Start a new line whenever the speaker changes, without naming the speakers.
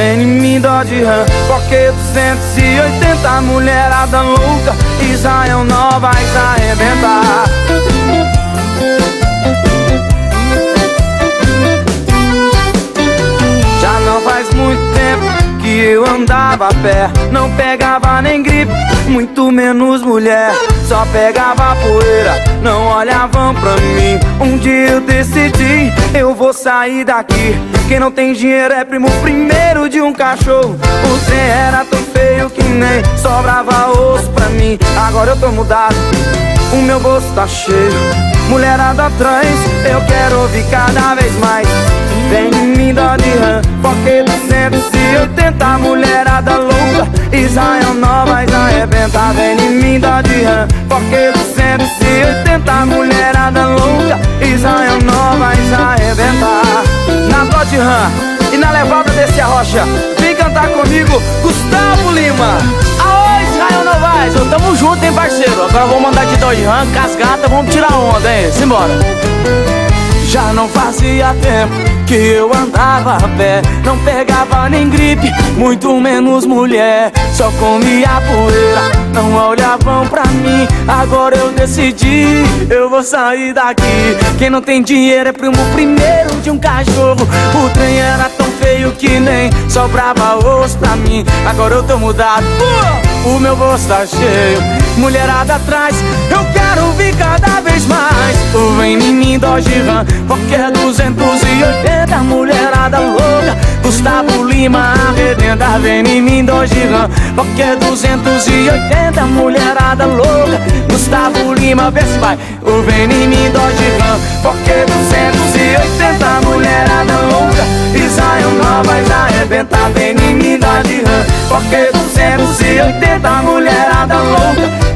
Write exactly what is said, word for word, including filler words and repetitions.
vem em mim, Dodge Ram, porque duzentos e oitenta mulherada louca, Israel nós vai arrebentar. Já não faz muito tempo que eu andava a pé, não pegava nem gripe, muito menos mulher, só pegava poeira, não olhavam pra mim. Um dia eu decidi, eu vou sair daqui. Quem não tem dinheiro é primo primeiro de um cachorro. O trem era tão feio que nem sobrava osso pra mim. Agora eu tô mudado, o meu bolso tá cheio, mulherada atrás, eu quero ouvir cada vez mais. Vem em mim, Dodge Ram, porque duzentos e oitenta mulherada louca, Israel nós vai arrebentar. Vem em mim, Dodge Ram, porque duzentos e oitenta mulherada louca, Israel nós vai arrebentar. Na Dodge Ram e na levada desse arrocha, vem cantar comigo, Gustavo Lima. Aô, Israel Novaes, eu tamo junto, hein, parceiro. Agora vamos mandar de Dodge Ram, casgata, vamos tirar onda, hein, simbora. Já não fazia tempo que eu andava a pé, não pegava nem gripe, muito menos mulher, só comia poeira, não olhavam pra mim. Agora eu decidi, eu vou sair daqui. Quem não tem dinheiro é primo primeiro de um cachorro. O trem era tão feio que nem sobrava osso pra mim. Agora eu tô mudado, uh, o meu bolso tá cheio, mulherada atrás, eu quero ouvir cada vez mais. O vem em mim, Dodge Ram, porque é duzentos e oitenta mulherada louca, Gustavo Lima arrebenta. Vem em mim, Dodge Ram, porque é duzentos e oitenta mulherada louca, Gustavo Lima, vê se vai. O vem em mim, Dodge Ram, porque é duzentos e oitenta mulherada louca, Israel nós vai arrebentar. Vem em mim, Dodge Ram, porque é duzentos e oitenta mulherada louca,